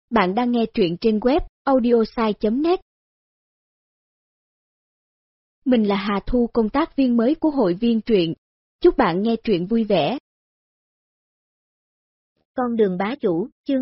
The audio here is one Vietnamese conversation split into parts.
Bạn đang nghe truyện trên web audiosai.net. Mình là Hà Thu, công tác viên mới của hội viên truyện. Chúc bạn nghe truyện vui vẻ. Con đường bá chủ, chương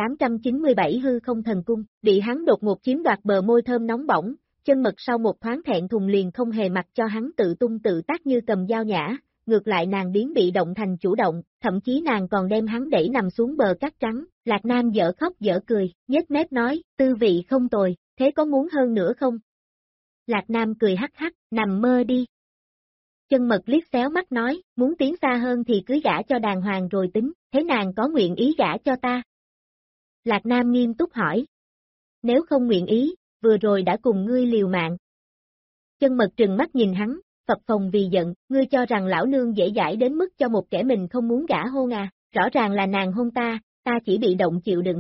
2897 hư không thần cung, bị hắn đột ngột chiếm đoạt bờ môi thơm nóng bỏng, chân mật sau một thoáng thẹn thùng liền không hề mặc cho hắn tự tung tự tác như cầm dao nhã, ngược lại nàng biến bị động thành chủ động, thậm chí nàng còn đem hắn đẩy nằm xuống bờ cát trắng. Lạc Nam dở khóc dở cười, nhếch mép nói, tư vị không tồi, thế có muốn hơn nữa không? Lạc Nam cười hắc hắc, nằm mơ đi. Chân mật liếc xéo mắt nói, muốn tiến xa hơn thì cưới gả cho đàng hoàng rồi tính, thế nàng có nguyện ý gả cho ta? Lạc Nam nghiêm túc hỏi. Nếu không nguyện ý, vừa rồi đã cùng ngươi liều mạng. Chân mật trừng mắt nhìn hắn, phập phồng vì giận, ngươi cho rằng lão nương dễ dãi đến mức cho một kẻ mình không muốn gả hôn à, rõ ràng là nàng hôn ta chỉ bị động chịu đựng.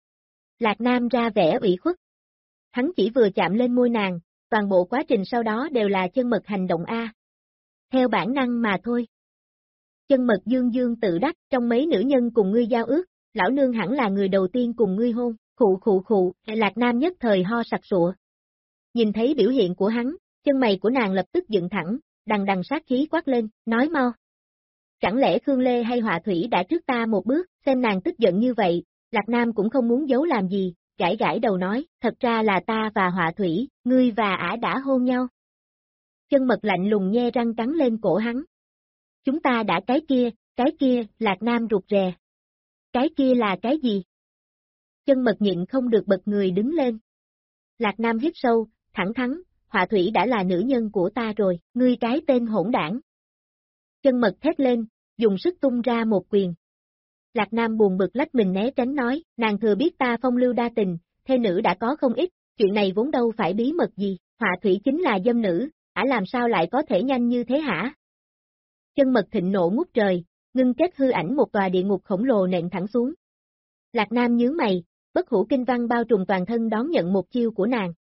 Lạc Nam ra vẻ ủy khuất. Hắn chỉ vừa chạm lên môi nàng, toàn bộ quá trình sau đó đều là chân mật hành động a. Theo bản năng mà thôi. Chân mật dương dương tự đắc, trong mấy nữ nhân cùng ngươi giao ước, lão nương hẳn là người đầu tiên cùng ngươi hôn, khụ, Lạc Nam nhất thời ho sặc sụa. Nhìn thấy biểu hiện của hắn, chân mày của nàng lập tức dựng thẳng, đằng đằng sát khí quát lên, nói mau. Chẳng lẽ Khương Lê hay Họa Thủy đã trước ta một bước, xem nàng tức giận như vậy, Lạc Nam cũng không muốn giấu làm gì, gãi gãi đầu nói, thật ra là ta và Họa Thủy, ngươi và ả đã hôn nhau. Chân mật lạnh lùng nhe răng cắn lên cổ hắn. Chúng ta đã cái kia, Lạc Nam rụt rè. Cái kia là cái gì? Chân mật nhịn không được bật người đứng lên. Lạc Nam hít sâu, thẳng thắn, Họa Thủy đã là nữ nhân của ta rồi, ngươi cái tên hỗn đảng. Chân mật thét lên, dùng sức tung ra một quyền. Lạc Nam buồn bực lách mình né tránh nói, nàng thừa biết ta phong lưu đa tình, thê nữ đã có không ít, chuyện này vốn đâu phải bí mật gì, Họa Thủy chính là dâm nữ, ả làm sao lại có thể nhanh như thế hả? Chân mật thịnh nộ ngút trời, ngưng kết hư ảnh một tòa địa ngục khổng lồ nện thẳng xuống. Lạc Nam nhướng mày, bất hủ kinh văn bao trùm toàn thân đón nhận một chiêu của nàng.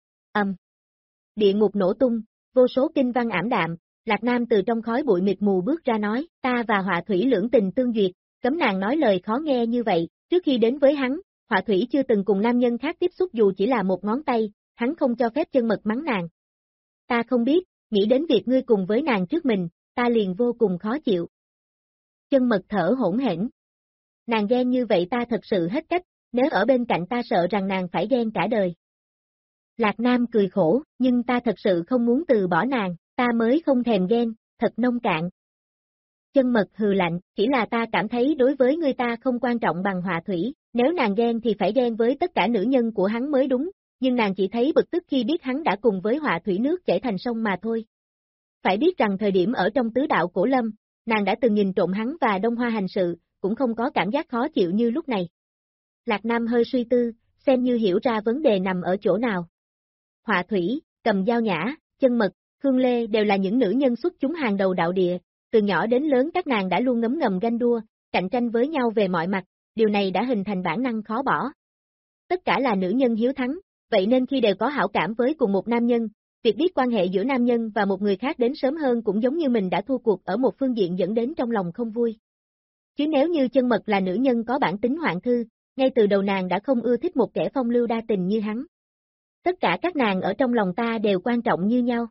Địa ngục nổ tung, vô số kinh văn ảm đạm, Lạc Nam từ trong khói bụi mịt mù bước ra nói, ta và Họa Thủy lưỡng tình tương duyệt, cấm nàng nói lời khó nghe như vậy, trước khi đến với hắn, Họa Thủy chưa từng cùng nam nhân khác tiếp xúc dù chỉ là một ngón tay, hắn không cho phép chân mật mắng nàng. Ta không biết, nghĩ đến việc ngươi cùng với nàng trước mình, ta liền vô cùng khó chịu. Chân mật thở hỗn hển. Nàng ghen như vậy ta thật sự hết cách, nếu ở bên cạnh ta sợ rằng nàng phải ghen cả đời. Lạc Nam cười khổ, nhưng ta thật sự không muốn từ bỏ nàng, ta mới không thèm ghen, thật nông cạn. Chân mật hừ lạnh, chỉ là ta cảm thấy đối với người ta không quan trọng bằng Họa Thủy, nếu nàng ghen thì phải ghen với tất cả nữ nhân của hắn mới đúng, nhưng nàng chỉ thấy bực tức khi biết hắn đã cùng với Họa Thủy nước chảy thành sông mà thôi. Phải biết rằng thời điểm ở trong tứ đạo Cổ Lâm, nàng đã từng nhìn trộm hắn và Đông Hoa hành sự, cũng không có cảm giác khó chịu như lúc này. Lạc Nam hơi suy tư, xem như hiểu ra vấn đề nằm ở chỗ nào. Họa Thủy, Cầm Dao Nhã, Chân Mật, Khương Lê đều là những nữ nhân xuất chúng hàng đầu đạo địa, từ nhỏ đến lớn các nàng đã luôn ngấm ngầm ganh đua, cạnh tranh với nhau về mọi mặt, điều này đã hình thành bản năng khó bỏ. Tất cả là nữ nhân hiếu thắng, vậy nên khi đều có hảo cảm với cùng một nam nhân, việc biết quan hệ giữa nam nhân và một người khác đến sớm hơn cũng giống như mình đã thua cuộc ở một phương diện dẫn đến trong lòng không vui. Chứ nếu như Chân Mật là nữ nhân có bản tính hoạn thư, ngay từ đầu nàng đã không ưa thích một kẻ phong lưu đa tình như hắn. Tất cả các nàng ở trong lòng ta đều quan trọng như nhau.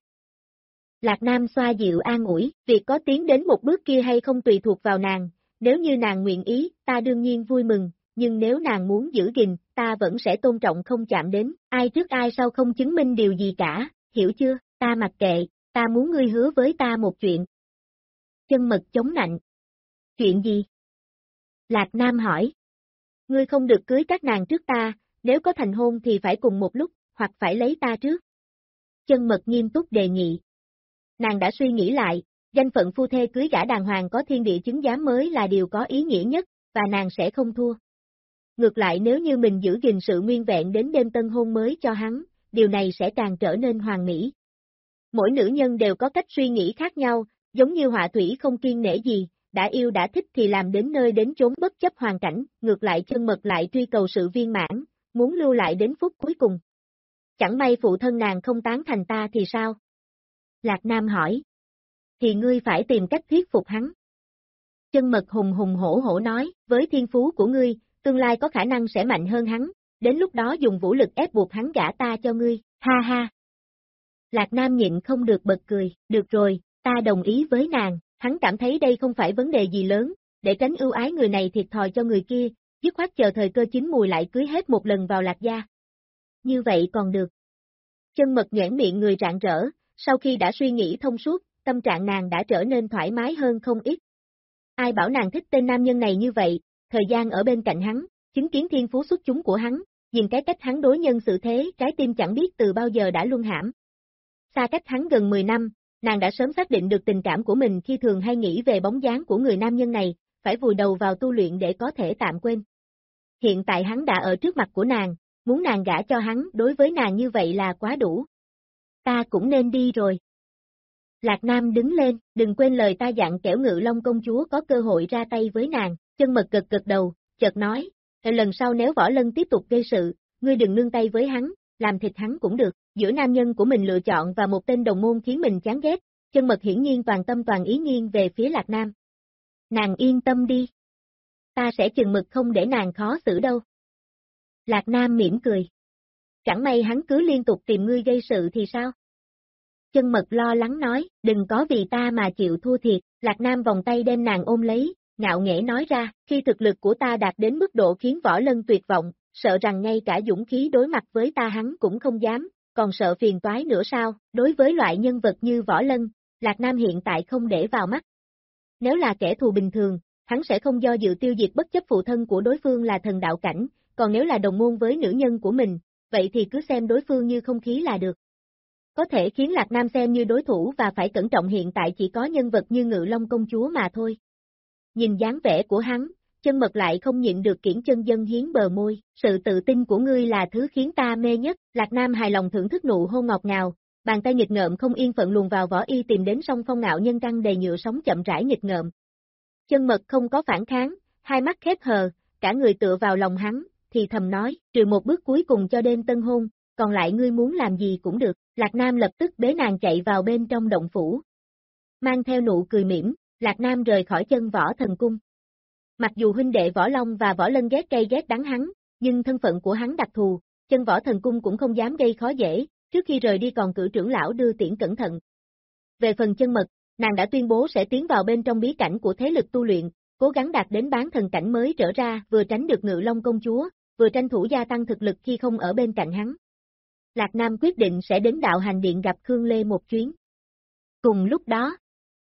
Lạc Nam xoa dịu an ủi, việc có tiến đến một bước kia hay không tùy thuộc vào nàng, nếu như nàng nguyện ý, ta đương nhiên vui mừng, nhưng nếu nàng muốn giữ gìn, ta vẫn sẽ tôn trọng không chạm đến, ai trước ai sau không chứng minh điều gì cả, hiểu chưa, ta mặc kệ, ta muốn ngươi hứa với ta một chuyện. Chân mật chống nạnh. Chuyện gì? Lạc Nam hỏi. Ngươi không được cưới các nàng trước ta, nếu có thành hôn thì phải cùng một lúc, hoặc phải lấy ta trước. Chân mật nghiêm túc đề nghị. Nàng đã suy nghĩ lại, danh phận phu thê cưới gả đàng hoàng có thiên địa chứng giám mới là điều có ý nghĩa nhất, và nàng sẽ không thua. Ngược lại nếu như mình giữ gìn sự nguyên vẹn đến đêm tân hôn mới cho hắn, điều này sẽ càng trở nên hoàn mỹ. Mỗi nữ nhân đều có cách suy nghĩ khác nhau, giống như Họa Thủy không kiêng nể gì, đã yêu đã thích thì làm đến nơi đến chốn bất chấp hoàn cảnh, ngược lại Chân Mật lại truy cầu sự viên mãn, muốn lưu lại đến phút cuối cùng. Chẳng may phụ thân nàng không tán thành ta thì sao? Lạc Nam hỏi. Thì ngươi phải tìm cách thuyết phục hắn. Chân Mật hùng hùng hổ hổ nói, với thiên phú của ngươi, tương lai có khả năng sẽ mạnh hơn hắn, đến lúc đó dùng vũ lực ép buộc hắn gả ta cho ngươi, ha ha. Lạc Nam nhịn không được bật cười, được rồi, ta đồng ý với nàng, hắn cảm thấy đây không phải vấn đề gì lớn, để tránh ưu ái người này thiệt thòi cho người kia, dứt khoát chờ thời cơ chín mùi lại cưới hết một lần vào Lạc gia. Như vậy còn được. Chân Mật nhoẻn miệng người rạng rỡ, sau khi đã suy nghĩ thông suốt, tâm trạng nàng đã trở nên thoải mái hơn không ít. Ai bảo nàng thích tên nam nhân này như vậy, thời gian ở bên cạnh hắn, chứng kiến thiên phú xuất chúng của hắn, nhìn cái cách hắn đối nhân xử thế, trái tim chẳng biết từ bao giờ đã luân hãm. Xa cách hắn gần 10 năm, nàng đã sớm xác định được tình cảm của mình khi thường hay nghĩ về bóng dáng của người nam nhân này, phải vùi đầu vào tu luyện để có thể tạm quên. Hiện tại hắn đã ở trước mặt của nàng, muốn nàng gả cho hắn đối với nàng như vậy là quá đủ. Ta cũng nên đi rồi. Lạc Nam đứng lên, đừng quên lời ta dặn kẻo Ngự Long công chúa có cơ hội ra tay với nàng, Chân Mật gật gật đầu, chợt nói, lần sau nếu Võ Lân tiếp tục gây sự, ngươi đừng nương tay với hắn, làm thịt hắn cũng được, giữa nam nhân của mình lựa chọn và một tên đồng môn khiến mình chán ghét, Chân Mật hiển nhiên toàn tâm toàn ý nghiêng về phía Lạc Nam. Nàng yên tâm đi. Ta sẽ chừng mực không để nàng khó xử đâu. Lạc Nam mỉm cười. Chẳng may hắn cứ liên tục tìm ngươi gây sự thì sao? Chân Mật lo lắng nói, đừng có vì ta mà chịu thua thiệt, Lạc Nam vòng tay đem nàng ôm lấy, ngạo nghễ nói ra, khi thực lực của ta đạt đến mức độ khiến Võ Lân tuyệt vọng, sợ rằng ngay cả dũng khí đối mặt với ta hắn cũng không dám, còn sợ phiền toái nữa sao, đối với loại nhân vật như Võ Lân, Lạc Nam hiện tại không để vào mắt. Nếu là kẻ thù bình thường, hắn sẽ không do dự tiêu diệt bất chấp phụ thân của đối phương là thần đạo cảnh, còn nếu là đồng môn với nữ nhân của mình, vậy thì cứ xem đối phương như không khí là được. Có thể khiến Lạc Nam xem như đối thủ và phải cẩn trọng hiện tại chỉ có nhân vật như Ngự Long công chúa mà thôi. Nhìn dáng vẻ của hắn, Chân Mật lại không nhịn được kiễng chân dân hiến bờ môi, sự tự tin của ngươi là thứ khiến ta mê nhất, Lạc Nam hài lòng thưởng thức nụ hôn ngọt ngào, bàn tay nghịch ngợm không yên phận luồn vào vỏ y tìm đến song phong ngạo nhân căn đầy nhựa sống chậm rãi nghịch ngợm. Chân Mật không có phản kháng, hai mắt khép hờ, cả người tựa vào lòng hắn, thì thầm nói, trừ một bước cuối cùng cho đêm tân hôn, còn lại ngươi muốn làm gì cũng được, Lạc Nam lập tức bế nàng chạy vào bên trong động phủ. Mang theo nụ cười mỉm, Lạc Nam rời khỏi Chân Võ Thần Cung. Mặc dù huynh đệ Võ Long và Võ Lân ghét cay ghét đắng hắn, nhưng thân phận của hắn đặc thù, Chân Võ Thần Cung cũng không dám gây khó dễ, trước khi rời đi còn cử trưởng lão đưa tiễn cẩn thận. Về phần Chân Mật, nàng đã tuyên bố sẽ tiến vào bên trong bí cảnh của thế lực tu luyện, cố gắng đạt đến bán thần cảnh mới trở ra, vừa tránh được Ngự Long công chúa, vừa tranh thủ gia tăng thực lực khi không ở bên cạnh hắn. Lạc Nam quyết định sẽ đến đạo hành điện gặp Khương Lê một chuyến. Cùng lúc đó,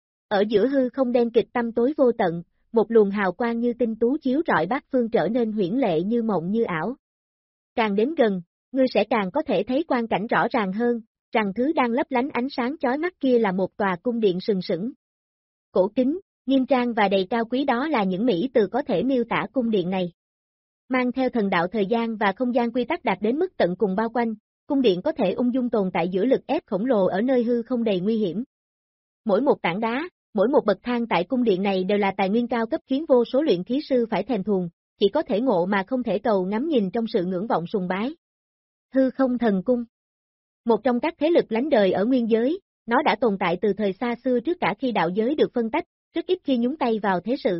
ở giữa hư không đen kịch tăm tối vô tận, một luồng hào quang như tinh tú chiếu rọi bát phương trở nên huyễn lệ như mộng như ảo. Càng đến gần, ngươi sẽ càng có thể thấy quang cảnh rõ ràng hơn, rằng thứ đang lấp lánh ánh sáng chói mắt kia là một tòa cung điện sừng sững. Cổ kính, nghiêm trang và đầy cao quý, đó là những mỹ từ có thể miêu tả cung điện này. Mang theo thần đạo thời gian và không gian quy tắc đạt đến mức tận cùng bao quanh, cung điện có thể ung dung tồn tại giữa lực ép khổng lồ ở nơi hư không đầy nguy hiểm. Mỗi một tảng đá, mỗi một bậc thang tại cung điện này đều là tài nguyên cao cấp khiến vô số luyện khí sư phải thèm thuồng, chỉ có thể ngộ mà không thể cầu, ngắm nhìn trong sự ngưỡng vọng sùng bái. Hư không thần cung. Một trong các thế lực lánh đời ở nguyên giới, nó đã tồn tại từ thời xa xưa trước cả khi đạo giới được phân tách, rất ít khi nhúng tay vào thế sự.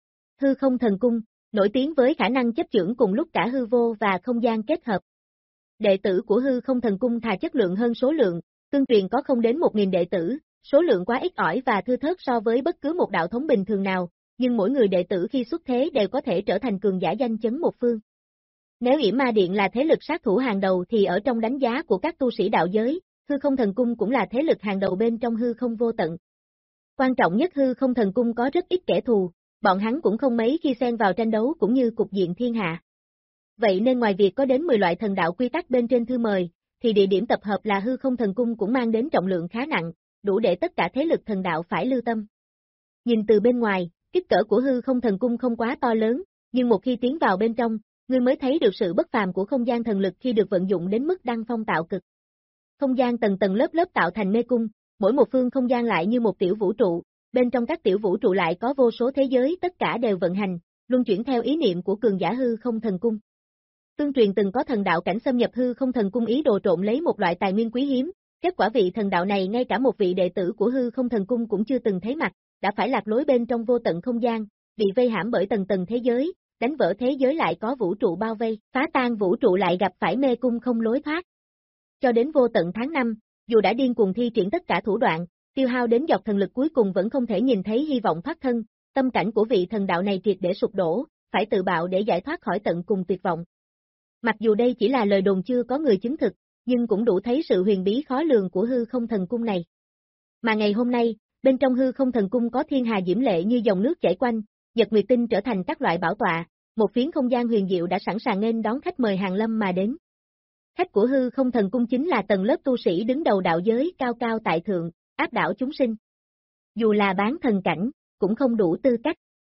Hư không thần cung, nổi tiếng với khả năng chấp chưởng cùng lúc cả hư vô và không gian kết hợp. Đệ tử của hư không thần cung thà chất lượng hơn số lượng, tương truyền có không đến 1.000 đệ tử, số lượng quá ít ỏi và thưa thớt so với bất cứ một đạo thống bình thường nào, nhưng mỗi người đệ tử khi xuất thế đều có thể trở thành cường giả danh chấn một phương. Nếu Yểm Ma Điện là thế lực sát thủ hàng đầu thì ở trong đánh giá của các tu sĩ đạo giới, hư không thần cung cũng là thế lực hàng đầu bên trong hư không vô tận. Quan trọng nhất, hư không thần cung có rất ít kẻ thù, bọn hắn cũng không mấy khi xen vào tranh đấu cũng như cục diện thiên hạ. Vậy nên ngoài việc có đến 10 loại thần đạo quy tắc bên trên thư mời, thì địa điểm tập hợp là hư không thần cung cũng mang đến trọng lượng khá nặng, đủ để tất cả thế lực thần đạo phải lưu tâm. Nhìn từ bên ngoài, kích cỡ của hư không thần cung không quá to lớn, nhưng một khi tiến vào bên trong, ngươi mới thấy được sự bất phàm của không gian thần lực khi được vận dụng đến mức đăng phong tạo cực. Không gian tầng tầng lớp lớp tạo thành mê cung, mỗi một phương không gian lại như một tiểu vũ trụ, bên trong các tiểu vũ trụ lại có vô số thế giới, tất cả đều vận hành, luân chuyển theo ý niệm của cường giả hư không thần cung. Tương truyền từng có thần đạo cảnh xâm nhập hư không thần cung ý đồ trộm lấy một loại tài nguyên quý hiếm, kết quả vị thần đạo này ngay cả một vị đệ tử của hư không thần cung cũng chưa từng thấy mặt, đã phải lạc lối bên trong vô tận không gian, bị vây hãm bởi tầng tầng thế giới, đánh vỡ thế giới lại có vũ trụ bao vây, phá tan vũ trụ lại gặp phải mê cung không lối thoát. Cho đến vô tận tháng 5, dù đã điên cuồng thi triển tất cả thủ đoạn, tiêu hao đến giọt thần lực cuối cùng vẫn không thể nhìn thấy hy vọng thoát thân, tâm cảnh của vị thần đạo này triệt để sụp đổ, phải tự bạo để giải thoát khỏi tận cùng tuyệt vọng. Mặc dù đây chỉ là lời đồn chưa có người chứng thực, nhưng cũng đủ thấy sự huyền bí khó lường của hư không thần cung này. Mà ngày hôm nay, bên trong hư không thần cung có thiên hà diễm lệ như dòng nước chảy quanh, nhật nguyệt tinh trở thành các loại bảo tọa, một phiến không gian huyền diệu đã sẵn sàng nên đón khách mời hàng lâm mà đến. Khách của hư không thần cung chính là tầng lớp tu sĩ đứng đầu đạo giới cao cao tại thượng, áp đảo chúng sinh. Dù là bán thần cảnh, cũng không đủ tư cách.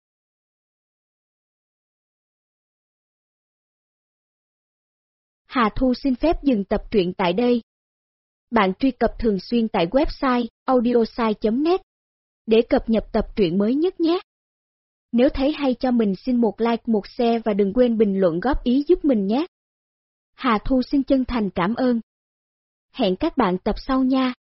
Hà Thu xin phép dừng tập truyện tại đây. Bạn truy cập thường xuyên tại website audiosai.net để cập nhật tập truyện mới nhất nhé. Nếu thấy hay cho mình xin một like, một share và đừng quên bình luận góp ý giúp mình nhé. Hà Thu xin chân thành cảm ơn. Hẹn các bạn tập sau nha.